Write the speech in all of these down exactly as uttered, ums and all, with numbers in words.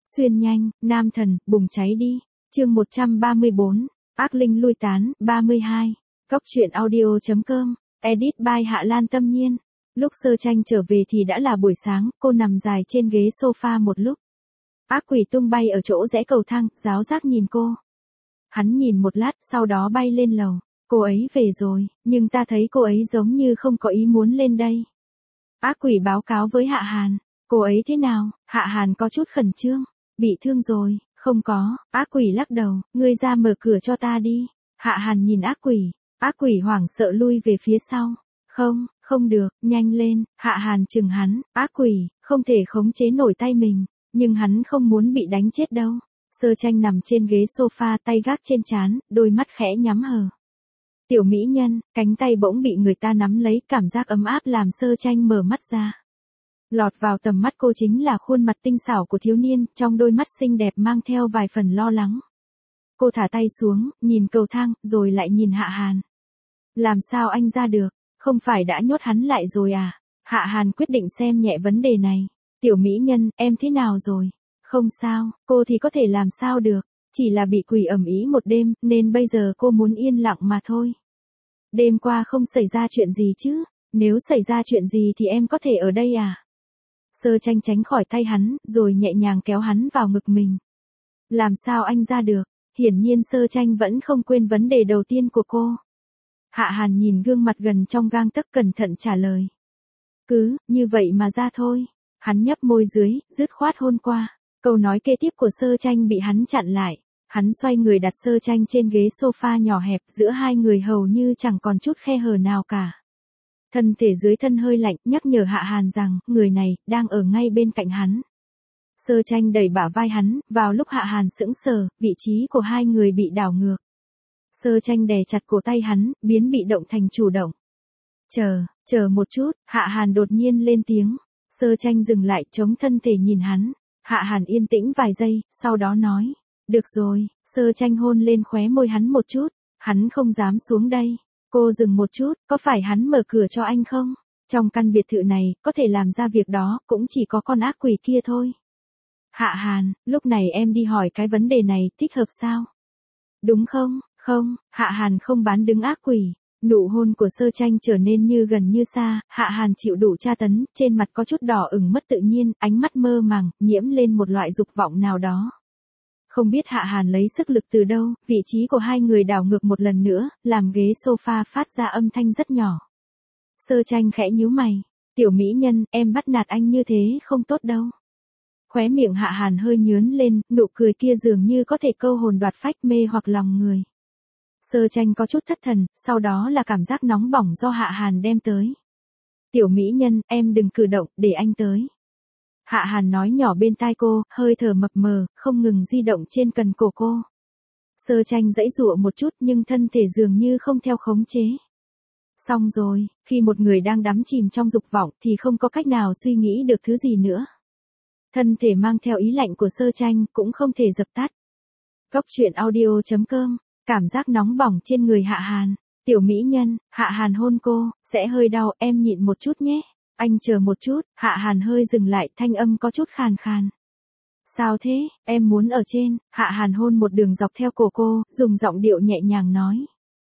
Xuyên nhanh, nam thần, bùng cháy đi. Chương một trăm ba mươi bốn, ác linh lui tán, ba mươi hai. Cốc truyện audio chấm com, edit by Hạ Lan Tâm Nhiên. Lúc Sơ Tranh trở về thì đã là buổi sáng, cô nằm dài trên ghế sofa một lúc. Ác quỷ tung bay ở chỗ rẽ cầu thang, giáo giác nhìn cô. Hắn nhìn một lát, sau đó bay lên lầu. Cô ấy về rồi, nhưng ta thấy cô ấy giống như không có ý muốn lên đây. Ác quỷ báo cáo với Hạ Hàn. Cô ấy thế nào? Hạ Hàn có chút khẩn trương. Bị thương rồi, không có. Ác quỷ lắc đầu, ngươi ra mở cửa cho ta đi. Hạ Hàn nhìn ác quỷ. Ác quỷ hoảng sợ lui về phía sau. Không, không được, nhanh lên. Hạ Hàn chừng hắn. Ác quỷ, không thể khống chế nổi tay mình. Nhưng hắn không muốn bị đánh chết đâu. Sơ Tranh nằm trên ghế sofa, tay gác trên trán, đôi mắt khẽ nhắm hờ. Tiểu mỹ nhân, cánh tay bỗng bị người ta nắm lấy, cảm giác ấm áp làm Sơ Tranh mở mắt ra. Lọt vào tầm mắt cô chính là khuôn mặt tinh xảo của thiếu niên, trong đôi mắt xinh đẹp mang theo vài phần lo lắng. Cô thả tay xuống, nhìn cầu thang, rồi lại nhìn Hạ Hàn. Làm sao anh ra được, không phải đã nhốt hắn lại rồi à? Hạ Hàn quyết định xem nhẹ vấn đề này. Tiểu mỹ nhân, em thế nào rồi? Không sao, cô thì có thể làm sao được, chỉ là bị quỷ ầm ĩ một đêm, nên bây giờ cô muốn yên lặng mà thôi. Đêm qua không xảy ra chuyện gì chứ? Nếu xảy ra chuyện gì thì em có thể ở đây à? Sơ Tranh tránh khỏi tay hắn, rồi nhẹ nhàng kéo hắn vào ngực mình. Làm sao anh ra được? Hiển nhiên Sơ Tranh vẫn không quên vấn đề đầu tiên của cô. Hạ Hàn nhìn gương mặt gần trong gang tấc cẩn thận trả lời. Cứ, như vậy mà ra thôi. Hắn nhấp môi dưới, dứt khoát hôn qua. Câu nói kế tiếp của Sơ Tranh bị hắn chặn lại. Hắn xoay người đặt Sơ Tranh trên ghế sofa nhỏ hẹp, giữa hai người hầu như chẳng còn chút khe hở nào cả. Thân thể dưới thân hơi lạnh, nhắc nhở Hạ Hàn rằng, người này, đang ở ngay bên cạnh hắn. Sơ Tranh đẩy bả vai hắn, vào lúc Hạ Hàn sững sờ, vị trí của hai người bị đảo ngược. Sơ Tranh đè chặt cổ tay hắn, biến bị động thành chủ động. Chờ, chờ một chút, Hạ Hàn đột nhiên lên tiếng. Sơ Tranh dừng lại, chống thân thể nhìn hắn. Hạ Hàn yên tĩnh vài giây, sau đó nói. Được rồi, Sơ Tranh hôn lên khóe môi hắn một chút. Hắn không dám xuống đây. Cô dừng một chút, có phải hắn mở cửa cho anh không? Trong căn biệt thự này, có thể làm ra việc đó, cũng chỉ có con ác quỷ kia thôi. Hạ Hàn, lúc này em đi hỏi cái vấn đề này, thích hợp sao? Đúng không? Không, Hạ Hàn không bán đứng ác quỷ. Nụ hôn của Sơ Tranh trở nên như gần như xa, Hạ Hàn chịu đủ tra tấn, trên mặt có chút đỏ ửng mất tự nhiên, ánh mắt mơ màng, nhiễm lên một loại dục vọng nào đó. Không biết Hạ Hàn lấy sức lực từ đâu, vị trí của hai người đảo ngược một lần nữa, làm ghế sofa phát ra âm thanh rất nhỏ. Sơ Tranh khẽ nhíu mày. Tiểu mỹ nhân, em bắt nạt anh như thế không tốt đâu. Khóe miệng Hạ Hàn hơi nhướn lên, nụ cười kia dường như có thể câu hồn đoạt phách mê hoặc lòng người. Sơ Tranh có chút thất thần, sau đó là cảm giác nóng bỏng do Hạ Hàn đem tới. Tiểu mỹ nhân, em đừng cử động, để anh tới. Hạ Hàn nói nhỏ bên tai cô, hơi thở mập mờ, không ngừng di động trên cần cổ cô. Sơ Tranh giãy giụa một chút nhưng thân thể dường như không theo khống chế. Xong rồi, khi một người đang đắm chìm trong dục vọng thì không có cách nào suy nghĩ được thứ gì nữa. Thân thể mang theo ý lạnh của Sơ Tranh cũng không thể dập tắt. Cốc truyện audio chấm com, cảm giác nóng bỏng trên người Hạ Hàn. Tiểu mỹ nhân, Hạ Hàn hôn cô, sẽ hơi đau, em nhịn một chút nhé. Anh chờ một chút, Hạ Hàn hơi dừng lại, thanh âm có chút khàn khàn. Sao thế, em muốn ở trên? Hạ Hàn hôn một đường dọc theo cổ cô, dùng giọng điệu nhẹ nhàng nói.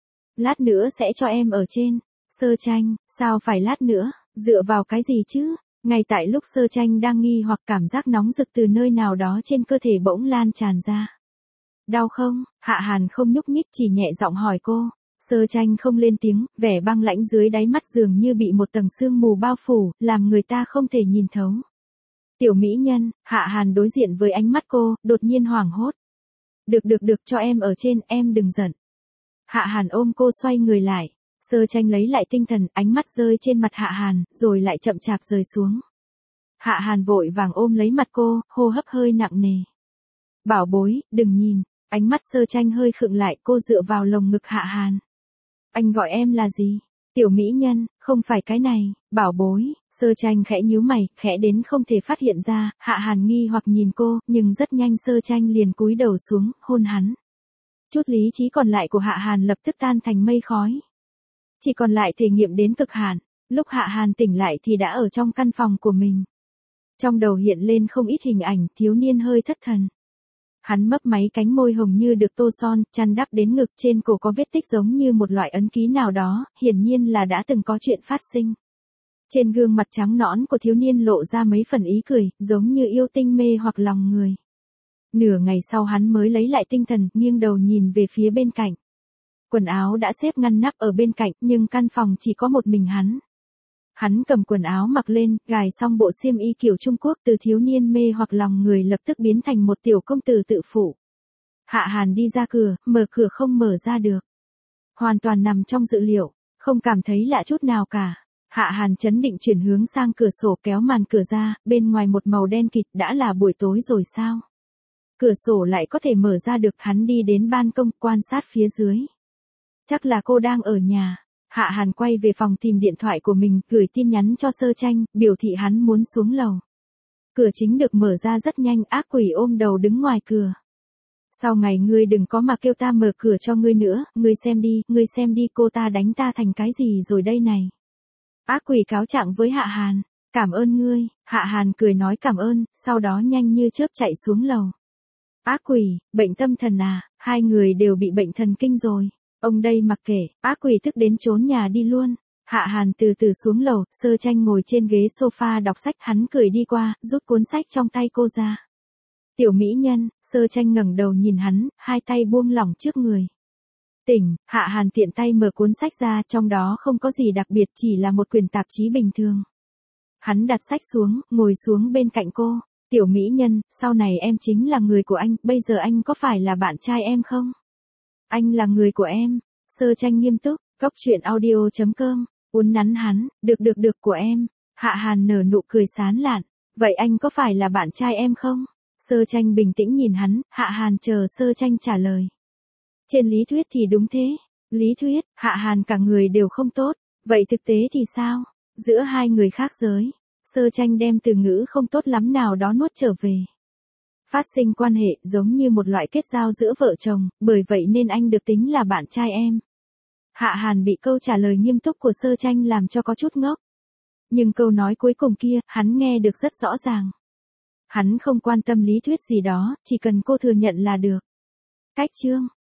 Lát nữa sẽ cho em ở trên. Sơ Tranh, sao phải lát nữa, dựa vào cái gì chứ? Ngay tại lúc Sơ Tranh đang nghi hoặc cảm giác nóng rực từ nơi nào đó trên cơ thể bỗng lan tràn ra. Đau không? Hạ Hàn không nhúc nhích, chỉ nhẹ giọng hỏi cô. Sơ Tranh không lên tiếng, vẻ băng lãnh dưới đáy mắt dường như bị một tầng sương mù bao phủ, làm người ta không thể nhìn thấu. Tiểu mỹ nhân, Hạ Hàn đối diện với ánh mắt cô, đột nhiên hoảng hốt. Được được được, cho em ở trên, em đừng giận. Hạ Hàn ôm cô xoay người lại. Sơ Tranh lấy lại tinh thần, ánh mắt rơi trên mặt Hạ Hàn, rồi lại chậm chạp rơi xuống. Hạ Hàn vội vàng ôm lấy mặt cô, hô hấp hơi nặng nề. Bảo bối, đừng nhìn. Ánh mắt Sơ Tranh hơi khựng lại, cô dựa vào lồng ngực Hạ Hàn. Anh gọi em là gì? Tiểu mỹ nhân, không phải cái này, bảo bối. Sơ Tranh khẽ nhíu mày, khẽ đến không thể phát hiện ra. Hạ Hàn nghi hoặc nhìn cô, nhưng rất nhanh Sơ Tranh liền cúi đầu xuống, hôn hắn. Chút lý trí còn lại của Hạ Hàn lập tức tan thành mây khói. Chỉ còn lại thể nghiệm đến cực hạn. Lúc Hạ Hàn tỉnh lại thì đã ở trong căn phòng của mình. Trong đầu hiện lên không ít hình ảnh, thiếu niên hơi thất thần. Hắn mấp máy cánh môi hồng như được tô son, chăn đắp đến ngực, trên cổ có vết tích giống như một loại ấn ký nào đó, hiển nhiên là đã từng có chuyện phát sinh. Trên gương mặt trắng nõn của thiếu niên lộ ra mấy phần ý cười, giống như yêu tinh mê hoặc lòng người. Nửa ngày sau hắn mới lấy lại tinh thần, nghiêng đầu nhìn về phía bên cạnh. Quần áo đã xếp ngăn nắp ở bên cạnh, nhưng căn phòng chỉ có một mình hắn. Hắn cầm quần áo mặc lên, gài xong bộ xiêm y kiểu Trung Quốc, từ thiếu niên mê hoặc lòng người lập tức biến thành một tiểu công tử tự phụ. Hạ Hàn đi ra cửa, mở cửa không mở ra được. Hoàn toàn nằm trong dự liệu, không cảm thấy lạ chút nào cả. Hạ Hàn chấn định chuyển hướng sang cửa sổ, kéo màn cửa ra, bên ngoài một màu đen kịt. Đã là buổi tối rồi sao? Cửa sổ lại có thể mở ra được, hắn đi đến ban công, quan sát phía dưới. Chắc là cô đang ở nhà. Hạ Hàn quay về phòng tìm điện thoại của mình, gửi tin nhắn cho Sơ Tranh, biểu thị hắn muốn xuống lầu. Cửa chính được mở ra rất nhanh, ác quỷ ôm đầu đứng ngoài cửa. Sau ngày ngươi đừng có mà kêu ta mở cửa cho ngươi nữa, ngươi xem đi, ngươi xem đi, cô ta đánh ta thành cái gì rồi đây này. Ác quỷ cáo trạng với Hạ Hàn, cảm ơn ngươi. Hạ Hàn cười nói cảm ơn, sau đó nhanh như chớp chạy xuống lầu. Ác quỷ, bệnh tâm thần à, hai người đều bị bệnh thần kinh rồi. Ông đây mặc kệ, ác quỷ tức đến trốn nhà đi luôn. Hạ Hàn từ từ xuống lầu, Sơ Tranh ngồi trên ghế sofa đọc sách, hắn cười đi qua, rút cuốn sách trong tay cô ra. Tiểu mỹ nhân. Sơ Tranh ngẩng đầu nhìn hắn, hai tay buông lỏng trước người. Tỉnh. Hạ Hàn tiện tay mở cuốn sách ra, trong đó không có gì đặc biệt, chỉ là một quyển tạp chí bình thường. Hắn đặt sách xuống, ngồi xuống bên cạnh cô. Tiểu mỹ nhân, sau này em chính là người của anh, bây giờ anh có phải là bạn trai em không? Anh là người của em. Sơ Tranh nghiêm túc. Góc truyện audio chấm com. Uốn nắn hắn, được được được của em. Hạ Hàn nở nụ cười sán lạn. Vậy anh có phải là bạn trai em không? Sơ Tranh bình tĩnh nhìn hắn, Hạ Hàn chờ Sơ Tranh trả lời. Trên lý thuyết thì đúng thế. Lý thuyết, Hạ Hàn cả người đều không tốt. Vậy thực tế thì sao? Giữa hai người khác giới. Sơ Tranh đem từ ngữ không tốt lắm nào đó nuốt trở về. Phát sinh quan hệ giống như một loại kết giao giữa vợ chồng, bởi vậy nên anh được tính là bạn trai em. Hạ Hàn bị câu trả lời nghiêm túc của Sơ Tranh làm cho có chút ngốc. Nhưng câu nói cuối cùng kia, hắn nghe được rất rõ ràng. Hắn không quan tâm lý thuyết gì đó, chỉ cần cô thừa nhận là được. Cách chương.